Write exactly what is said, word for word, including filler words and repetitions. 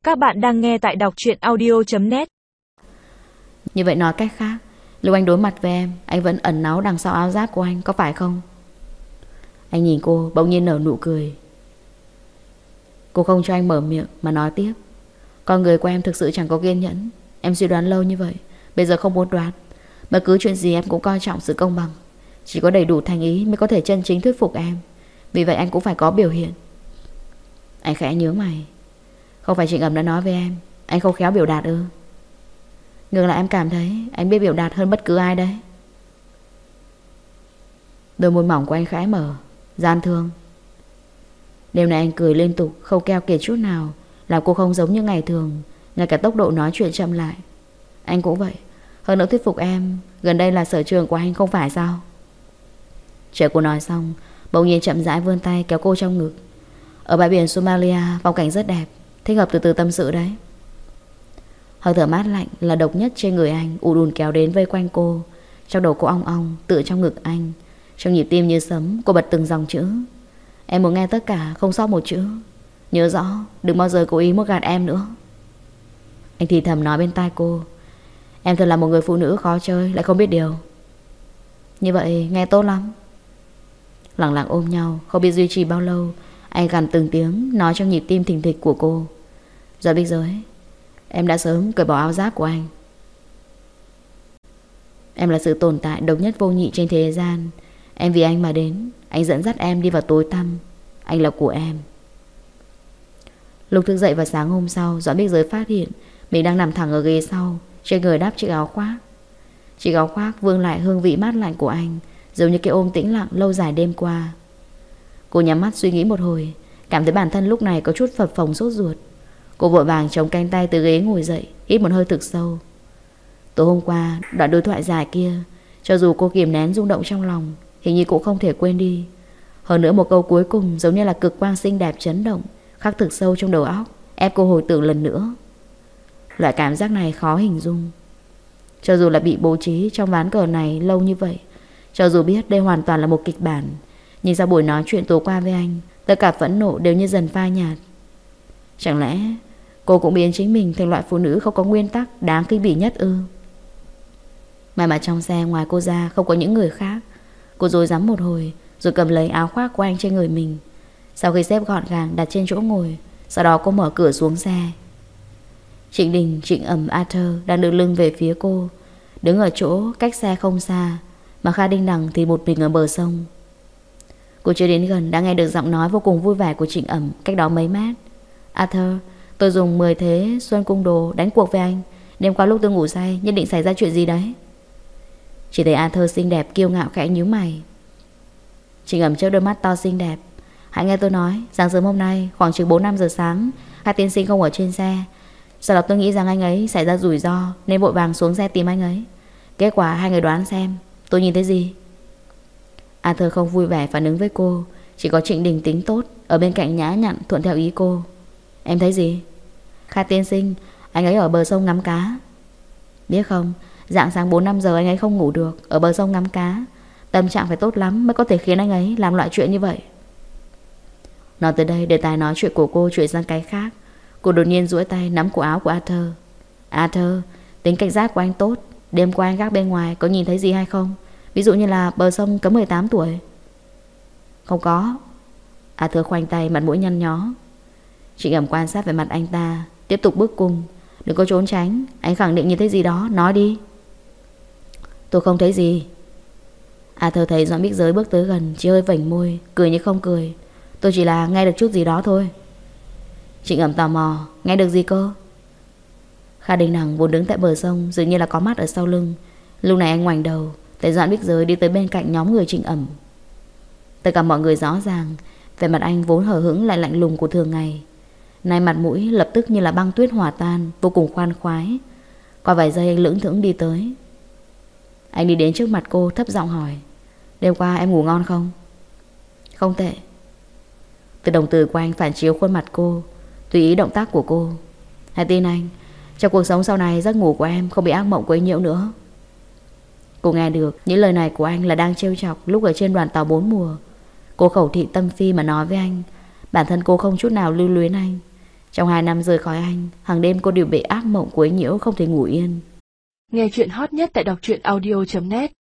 Các bạn đang nghe tại đọc truyện audio chấm net. Như vậy nói cách khác, lúc anh đối mặt với em, anh vẫn ẩn náu đằng sau áo giáp của anh, có phải không? Anh nhìn cô, bỗng nhiên nở nụ cười. Cô không cho anh mở miệng mà nói tiếp. Con người của em thực sự chẳng có kiên nhẫn. Em suy đoán lâu như vậy, bây giờ không muốn đoán. Bất cứ chuyện gì em cũng coi trọng sự công bằng. Chỉ có đầy đủ thành ý mới có thể chân chính thuyết phục em. Vì vậy anh cũng phải có biểu hiện. Anh khẽ nhướng mày. Không phải Trịnh Ẩm đã nói với em anh không khéo biểu đạt ư? Ngược lại em cảm thấy anh biết biểu đạt hơn bất cứ ai đấy. Đôi môi mỏng của anh khẽ mở. Gian thương. Đêm nay anh cười liên tục, không keo kiệt chút nào, làm cô không giống như ngày thường. Ngay cả tốc độ nói chuyện chậm lại. Anh cũng vậy. Hơn nữa thuyết phục em gần đây là sở trường của anh không phải sao? Chờ cô nói xong, bỗng nhiên chậm rãi vươn tay kéo cô trong ngực. Ở bãi biển Somalia phong cảnh rất đẹp, thích hợp từ từ tâm sự đấy. Hơi thở mát lạnh là độc nhất trên người anh ù đùn kéo đến vây quanh cô. Trong đầu cô ong ong tựa trong ngực anh. Trong nhịp tim như sấm cô bật từng dòng chữ. Em muốn nghe tất cả, không sót một chữ. Nhớ rõ, đừng bao giờ cố ý muốn gạt em nữa. Anh thì thầm nói bên tai cô. Em thật là một người phụ nữ khó chơi, lại không biết điều. Như vậy nghe tốt lắm. Lặng lặng ôm nhau, không biết duy trì bao lâu. Anh gằn từng tiếng nói trong nhịp tim thình thịch của cô. Giờ biết giới, em đã sớm cởi bỏ áo giáp của anh. Em là sự tồn tại độc nhất vô nhị trên thế gian. Em vì anh mà đến. Anh dẫn dắt em đi vào tối tăm. Anh là của em. Lúc thức dậy vào sáng hôm sau, Doãn Bích Giới phát hiện mình đang nằm thẳng ở ghế sau, trên người đắp chiếc áo khoác. Chiếc áo khoác vương lại hương vị mát lạnh của anh, giống như cái ôm tĩnh lặng lâu dài đêm qua. Cô nhắm mắt suy nghĩ một hồi, cảm thấy bản thân lúc này có chút phập phồng sốt ruột. Cô vội vàng chống cánh tay từ ghế ngồi dậy, hít một hơi thực sâu. Tối hôm qua, đoạn đối thoại dài kia, cho dù cô kìm nén rung động trong lòng, hình như cũng không thể quên đi. Hơn nữa một câu cuối cùng giống như là cực quang xinh đẹp chấn động, khắc thực sâu trong đầu óc, ép cô hồi tưởng lần nữa. Loại cảm giác này khó hình dung. Cho dù là bị bố trí trong ván cờ này lâu như vậy, cho dù biết đây hoàn toàn là một kịch bản, nhưng sau buổi nói chuyện tối qua với anh, tất cả phẫn nộ đều như dần phai nhạt. Chẳng lẽ cô cũng biến chính mình thành loại phụ nữ không có nguyên tắc, đáng kinh bỉ nhất ư? May mà trong xe ngoài cô ra không có những người khác. Cô rối rắm một hồi, rồi cầm lấy áo khoác của anh trên người mình. Sau khi xếp gọn gàng đặt trên chỗ ngồi, sau đó cô mở cửa xuống xe. Trịnh Đình, Trịnh Ẩm, Arthur đang đưa lưng về phía cô, đứng ở chỗ cách xe không xa, mà Kha Đinh Đằng thì một mình ở bờ sông. Cô chưa đến gần đã nghe được giọng nói vô cùng vui vẻ của Trịnh Ẩm cách đó mấy mét. Arthur, tôi dùng mười thế Xuân Cung Đồ đánh cuộc với anh. Đêm qua lúc tôi ngủ say nhất định xảy ra chuyện gì đấy. Chỉ thấy Arthur xinh đẹp kiêu ngạo khẽ nhíu mày. Trịnh Ẩm chớp đôi mắt to xinh đẹp. Hãy nghe tôi nói, sáng sớm hôm nay khoảng chừng bốn năm giờ sáng, Kha tiên sinh không ở trên xe. Sau đó tôi nghĩ rằng anh ấy xảy ra rủi ro nên vội vàng xuống xe tìm anh ấy. Kết quả hai người đoán xem tôi nhìn thấy gì. Arthur không vui vẻ phản ứng với cô. Chỉ có Trịnh Đình tính tốt ở bên cạnh nhã nhặn thuận theo ý cô. Em thấy gì? Kha tiên sinh, anh ấy ở bờ sông ngắm cá. Biết không, rạng sáng bốn năm giờ anh ấy không ngủ được, ở bờ sông ngắm cá. Tâm trạng phải tốt lắm mới có thể khiến anh ấy làm loại chuyện như vậy. Nói tới đây, đề tài nói chuyện của cô chuyển sang cái khác. Cô đột nhiên duỗi tay nắm cổ áo của Arthur. Arthur, tính cảnh giác của anh tốt. Đêm qua anh gác bên ngoài có nhìn thấy gì hay không? Ví dụ như là bờ sông cấm mười tám tuổi. Không có. Arthur khoanh tay, mặt mũi nhăn nhó. Trịnh Ẩm quan sát về mặt anh ta, tiếp tục bước cùng. Đừng có trốn tránh, anh khẳng định nhìn thấy gì đó, nói đi. Tôi không thấy gì. Arthur thấy Doãn Bích Giới bước tới gần, chỉ hơi vểnh môi, cười như không cười. Tôi chỉ là nghe được chút gì đó thôi. Trịnh Ẩm tò mò, nghe được gì cơ? Kha Đình Đằng vốn đứng tại bờ sông, dường như là có mắt ở sau lưng. Lúc này anh ngoảnh đầu, thấy Doãn Bích Giới đi tới bên cạnh nhóm người Trịnh Ẩm. Tất cả mọi người rõ ràng, vẻ mặt anh vốn hờ hững lại lạnh lùng của thường ngày, nay mặt mũi lập tức như là băng tuyết hòa tan, vô cùng khoan khoái. Qua vài giây anh lững thững đi tới. Anh đi đến trước mặt cô thấp giọng hỏi. Đêm qua em ngủ ngon không? Không tệ. Từ đồng từ của anh phản chiếu khuôn mặt cô, tùy ý động tác của cô. Hãy tin anh, trong cuộc sống sau này giấc ngủ của em không bị ác mộng quấy nhiễu nữa. Cô nghe được những lời này của anh là đang trêu chọc lúc ở trên đoàn tàu bốn mùa. Cô khẩu thị tâm phi mà nói với anh. Bản thân cô không chút nào lưu luyến anh, Trong hai năm rời khỏi anh, hàng đêm cô đều bị ác mộng quấy nhiễu không thể ngủ yên. Nghe chuyện hot nhất tại đọc truyện audio chấm net.